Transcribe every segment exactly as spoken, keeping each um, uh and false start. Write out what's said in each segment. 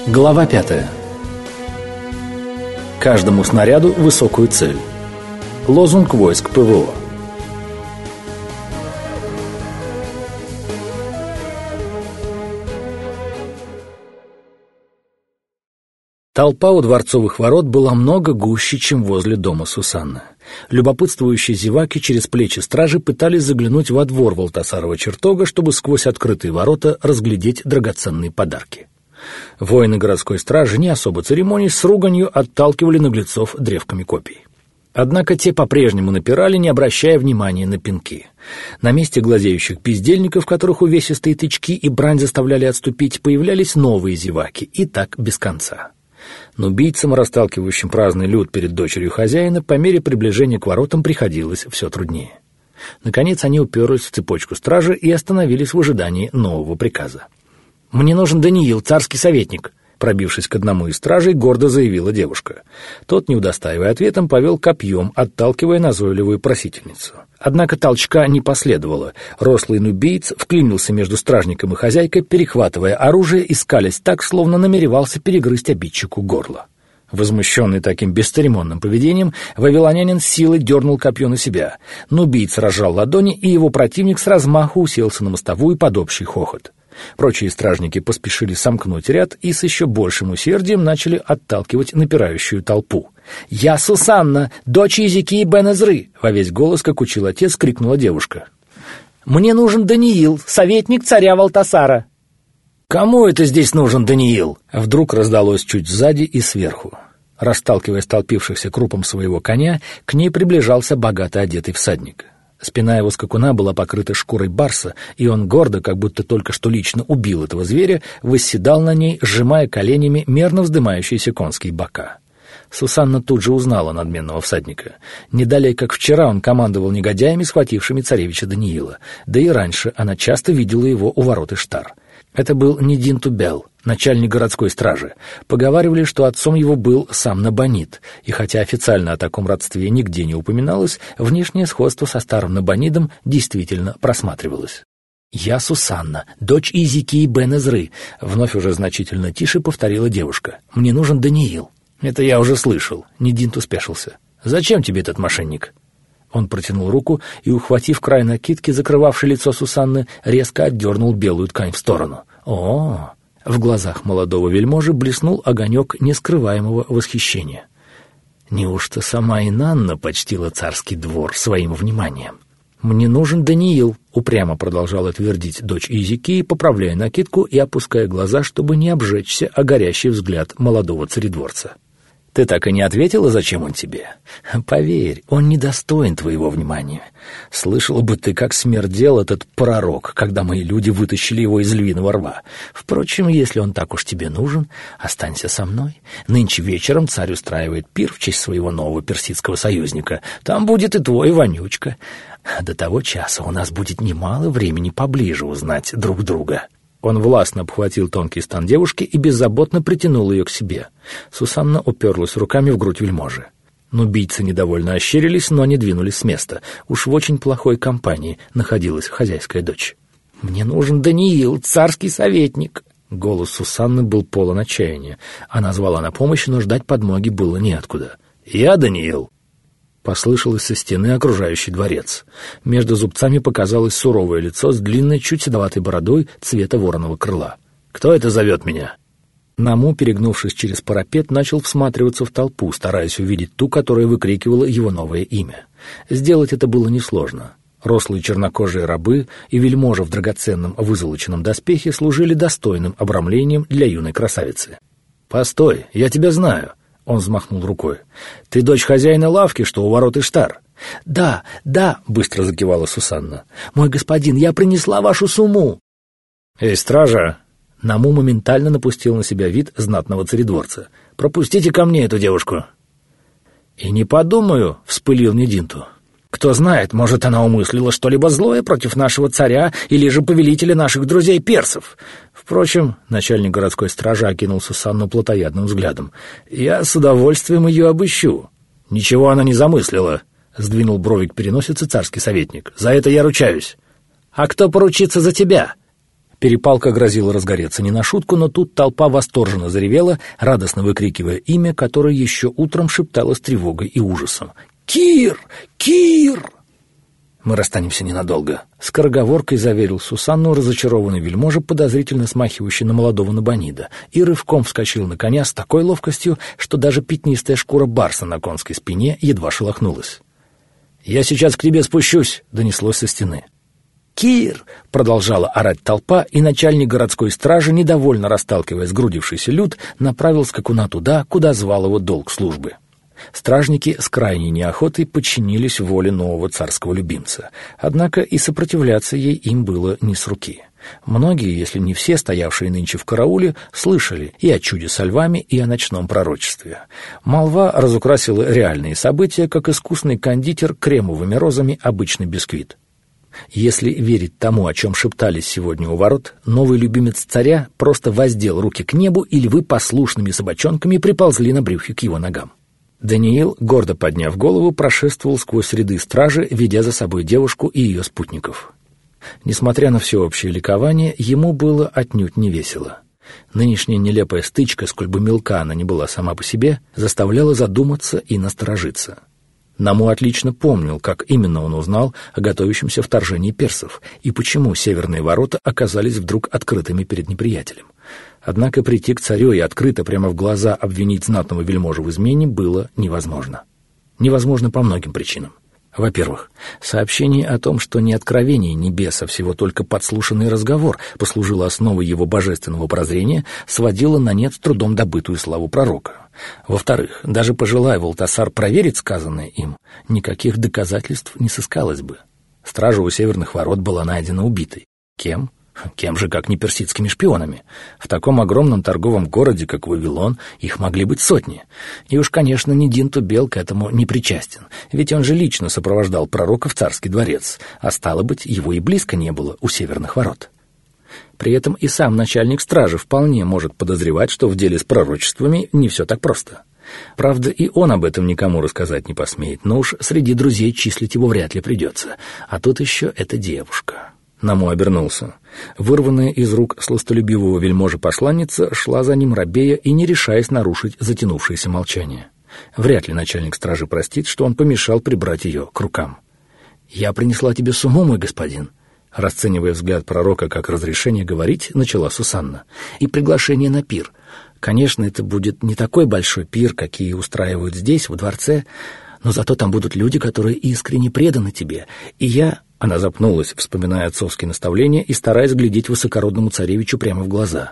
Глава пятая. Каждому снаряду высокую цель. Лозунг войск ПВО. Толпа у дворцовых ворот была много гуще, чем возле дома Сусанны. Любопытствующие зеваки через плечи стражи пытались заглянуть во двор Валтасарова чертога, чтобы сквозь открытые ворота разглядеть драгоценные подарки. Воины городской стражи, не особо церемонясь, с руганью отталкивали наглецов древками копий. Однако те по-прежнему напирали, не обращая внимания на пинки. На месте глазеющих бездельников, которых увесистые тычки и брань заставляли отступить, появлялись новые зеваки, и так без конца. Но убийцам, расталкивающим праздный люд перед дочерью хозяина, по мере приближения к воротам приходилось все труднее. Наконец они уперлись в цепочку стражи и остановились в ожидании нового приказа. «Мне нужен Даниил, царский советник», — пробившись к одному из стражей, гордо заявила девушка. Тот, не удостаивая ответом, повел копьем, отталкивая назойливую просительницу. Однако толчка не последовало. Рослый нубиец вклинился между стражником и хозяйкой, перехватывая оружие и скалясь так, словно намеревался перегрызть обидчику горло. Возмущенный таким бесцеремонным поведением, вавилонянин с силой дернул копье на себя. Нубиец разжал ладони, и его противник с размаху уселся на мостовую под общий хохот. Прочие стражники поспешили сомкнуть ряд и с еще большим усердием начали отталкивать напирающую толпу. «Я Сусанна, дочь Изикии бен Эзры!» — во весь голос, как учил отец, крикнула девушка. «Мне нужен Даниил, советник царя Валтасара!» «Кому это здесь нужен Даниил?» — вдруг раздалось чуть сзади и сверху. Расталкивая столпившихся крупом своего коня, к ней приближался богато одетый всадник. Спина его скакуна была покрыта шкурой барса, и он гордо, как будто только что лично убил этого зверя, восседал на ней, сжимая коленями мерно вздымающиеся конские бока. Сусанна тут же узнала надменного всадника. Не далее, как вчера, он командовал негодяями, схватившими царевича Даниила, да и раньше она часто видела его у ворот Иштар. Это был Нидинту Бел, начальник городской стражи. Поговаривали, что отцом его был сам Набонид, и хотя официально о таком родстве нигде не упоминалось, внешнее сходство со старым Набонидом действительно просматривалось. «Я Сусанна, дочь Изикии бен Эзры», — вновь уже значительно тише повторила девушка. «Мне нужен Даниил». «Это я уже слышал», — Нидинту спешился. «Зачем тебе этот мошенник?» Он протянул руку и, ухватив край накидки, закрывавшей лицо Сусанны, резко отдернул белую ткань в сторону. О, в глазах молодого вельможи блеснул огонек нескрываемого восхищения. Неужто сама Инанна почтила царский двор своим вниманием? «Мне нужен Даниил», — упрямо продолжала твердить дочь Изикии, поправляя накидку и опуская глаза, чтобы не обжечься о горящий взгляд молодого царедворца. «Ты так и не ответила, зачем он тебе? Поверь, он недостоин твоего внимания. Слышала бы ты, как смердел этот пророк, когда мои люди вытащили его из львиного рва. Впрочем, если он так уж тебе нужен, останься со мной. Нынче вечером царь устраивает пир в честь своего нового персидского союзника. Там будет и твой вонючка. До того часа у нас будет немало времени поближе узнать друг друга». Он властно обхватил тонкий стан девушки и беззаботно притянул ее к себе. Сусанна уперлась руками в грудь вельможи. Нубийцы недовольно ощерились, но не двинулись с места. Уж в очень плохой компании находилась хозяйская дочь. «Мне нужен Даниил, царский советник!» Голос Сусанны был полон отчаяния. Она звала на помощь, но ждать подмоги было неоткуда. «Я Даниил!» Послышалось со стены окружающий дворец. Между зубцами показалось суровое лицо с длинной, чуть седоватой бородой цвета вороного крыла. «Кто это зовет меня?» Наму, перегнувшись через парапет, начал всматриваться в толпу, стараясь увидеть ту, которая выкрикивала его новое имя. Сделать это было несложно. Рослые чернокожие рабы и вельможа в драгоценном вызолоченном доспехе служили достойным обрамлением для юной красавицы. «Постой, я тебя знаю!» Он взмахнул рукой. «Ты дочь хозяина лавки, что у ворот Иштар?» «Да, да», — быстро закивала Сусанна. «Мой господин, я принесла вашу сумму». «Эй, стража!» Наму моментально напустил на себя вид знатного царедворца. «Пропустите ко мне эту девушку». «И не подумаю», — вспылил Нидинту. «Кто знает, может, она умыслила что-либо злое против нашего царя или же повелителя наших друзей-персов. Впрочем, начальник городской стражи окинул Сусанну плотоядным взглядом. Я с удовольствием ее обыщу». «Ничего она не замыслила», — сдвинул брови к переносице царский советник. «За это я ручаюсь». «А кто поручится за тебя?» Перепалка грозила разгореться не на шутку, но тут толпа восторженно заревела, радостно выкрикивая имя, которое еще утром шептало с тревогой и ужасом. «Кир! Кир!» «Мы расстанемся ненадолго», — скороговоркой заверил Сусанну разочарованный вельможа, подозрительно смахивающий на молодого набонида, и рывком вскочил на коня с такой ловкостью, что даже пятнистая шкура барса на конской спине едва шелохнулась. «Я сейчас к тебе спущусь», — донеслось со стены. «Кир!» — продолжала орать толпа, и начальник городской стражи, недовольно расталкивая сгрудившийся люд, направил скакуна туда, куда звал его долг службы. Стражники с крайней неохотой подчинились воле нового царского любимца, однако и сопротивляться ей им было не с руки. Многие, если не все, стоявшие нынче в карауле, слышали и о чуде со львами, и о ночном пророчестве. Молва разукрасила реальные события, как искусный кондитер кремовыми розами обычный бисквит. Если верить тому, о чем шептались сегодня у ворот, новый любимец царя просто воздел руки к небу, и львы послушными собачонками приползли на брюхе к его ногам. Даниил, гордо подняв голову, прошествовал сквозь ряды стражи, ведя за собой девушку и ее спутников. Несмотря на всеобщее ликование, ему было отнюдь не весело. Нынешняя нелепая стычка, сколь бы мелка она ни была сама по себе, заставляла задуматься и насторожиться. Наму отлично помнил, как именно он узнал о готовящемся вторжении персов и почему северные ворота оказались вдруг открытыми перед неприятелем. Однако прийти к царю и открыто прямо в глаза обвинить знатного вельможу в измене было невозможно. Невозможно по многим причинам. Во-первых, сообщение о том, что не откровение небес, а всего только подслушанный разговор послужило основой его божественного прозрения, сводило на нет с трудом добытую славу пророка. Во-вторых, даже пожелая Валтасар проверить сказанное им, никаких доказательств не сыскалось бы. Стража у северных ворот была найдена убитой. Кем? Кем же, как не персидскими шпионами? В таком огромном торговом городе, как Вавилон, их могли быть сотни. И уж, конечно, ни Динту Бел к этому не причастен, ведь он же лично сопровождал пророка в царский дворец, а стало быть, его и близко не было у северных ворот. При этом и сам начальник стражи вполне может подозревать, что в деле с пророчествами не все так просто. Правда, и он об этом никому рассказать не посмеет, но уж среди друзей числить его вряд ли придется. А тут еще эта девушка. Наму обернулся. Вырванная из рук сластолюбивого вельможи посланница шла за ним рабея и не решаясь нарушить затянувшееся молчание. Вряд ли начальник стражи простит, что он помешал прибрать ее к рукам. «Я принесла тебе сумму, мой господин», — расценивая взгляд пророка как разрешение говорить, начала Сусанна. «И приглашение на пир. Конечно, это будет не такой большой пир, какие устраивают здесь, в дворце, но зато там будут люди, которые искренне преданы тебе, и я...» Она запнулась, вспоминая отцовские наставления и стараясь глядеть высокородному царевичу прямо в глаза.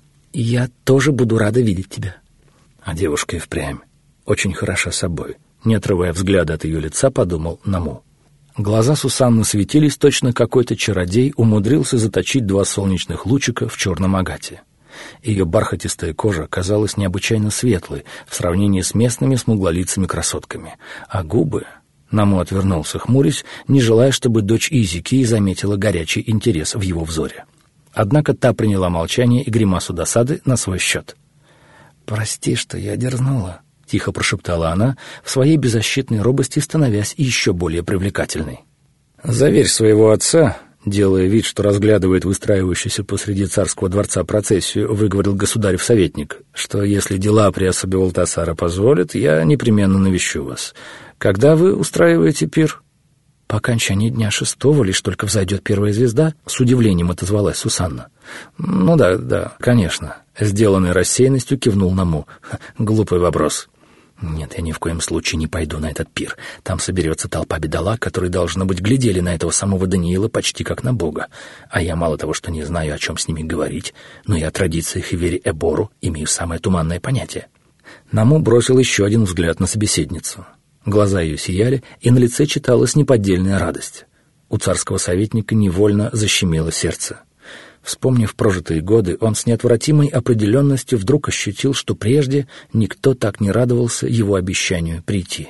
«Я тоже буду рада видеть тебя». А девушка и впрямь очень хороша собой. Не отрывая взгляда от ее лица, подумал Наму. Глаза Сусанны светились, точно какой-то чародей умудрился заточить два солнечных лучика в черном агате. Ее бархатистая кожа казалась необычайно светлой в сравнении с местными смуглолицами красотками, а губы... Наму отвернулся, хмурясь, не желая, чтобы дочь Изики заметила горячий интерес в его взоре. Однако та приняла молчание и гримасу досады на свой счет. «Прости, что я дерзнула», — тихо прошептала она, в своей беззащитной робости становясь еще более привлекательной. «Заверь своего отца», — делая вид, что разглядывает выстраивающуюся посреди царского дворца процессию, выговорил государев советник, что если дела при особе Валтасара позволят, я непременно навещу вас. Когда вы устраиваете пир?» «По окончании дня шестого лишь только взойдет первая звезда», — с удивлением отозвалась Сусанна. «Ну да, да, конечно», — сделанной рассеянностью кивнул Наму. «Глупый вопрос». «Нет, я ни в коем случае не пойду на этот пир. Там соберется толпа бедолаг, которые, должно быть, глядели на этого самого Даниила почти как на бога. А я мало того, что не знаю, о чем с ними говорить, но и о традициях и вере Эбору имею самое туманное понятие». Наму бросил еще один взгляд на собеседницу. Глаза ее сияли, и на лице читалась неподдельная радость. У царского советника невольно защемило сердце. Вспомнив прожитые годы, он с неотвратимой определенностью вдруг ощутил, что прежде никто так не радовался его обещанию прийти.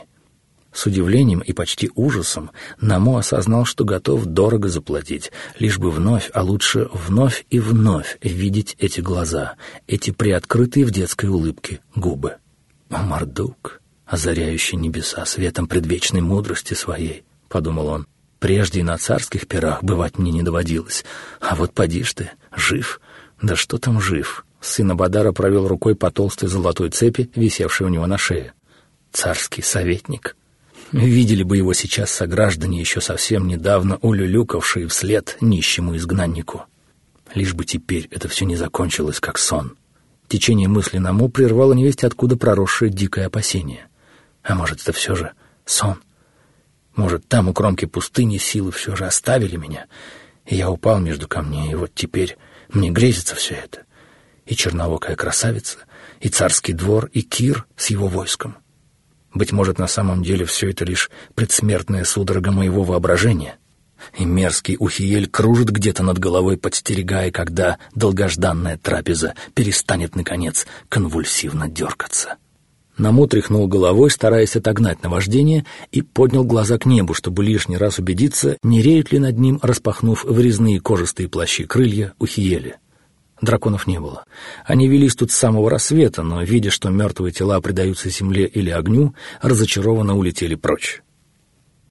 С удивлением и почти ужасом Наму осознал, что готов дорого заплатить, лишь бы вновь, а лучше вновь и вновь видеть эти глаза, эти приоткрытые в детской улыбке губы. «О, Мардук, озаряющий небеса светом предвечной мудрости своей», — подумал он. «Прежде и на царских пирах бывать мне не доводилось, а вот поди ж ты, Жив? Да что там жив? Сын Абадара провел рукой по толстой золотой цепи, висевшей у него на шее. Царский советник. Видели бы его сейчас сограждане, еще совсем недавно улюлюкавшие вслед нищему изгнаннику. Лишь бы теперь это все не закончилось, как сон. Течение мысли Наму прервало невесть откуда проросшее дикое опасение. А может, это все же сон? Может, там у кромки пустыни силы все же оставили меня, и я упал между камней, и вот теперь мне грезится все это. И черноокая красавица, и царский двор, и Кир с его войском. Быть может, на самом деле все это лишь предсмертная судорога моего воображения, и мерзкий Ухиель кружит где-то над головой, подстерегая, когда долгожданная трапеза перестанет, наконец, конвульсивно дергаться. Наму тряхнул головой, стараясь отогнать наваждение, и поднял глаза к небу, чтобы лишний раз убедиться, не реют ли над ним, распахнув врезные кожистые плащи крылья, Ухиели. Драконов не было. Они велись тут с самого рассвета, но, видя, что мертвые тела предаются земле или огню, разочарованно улетели прочь.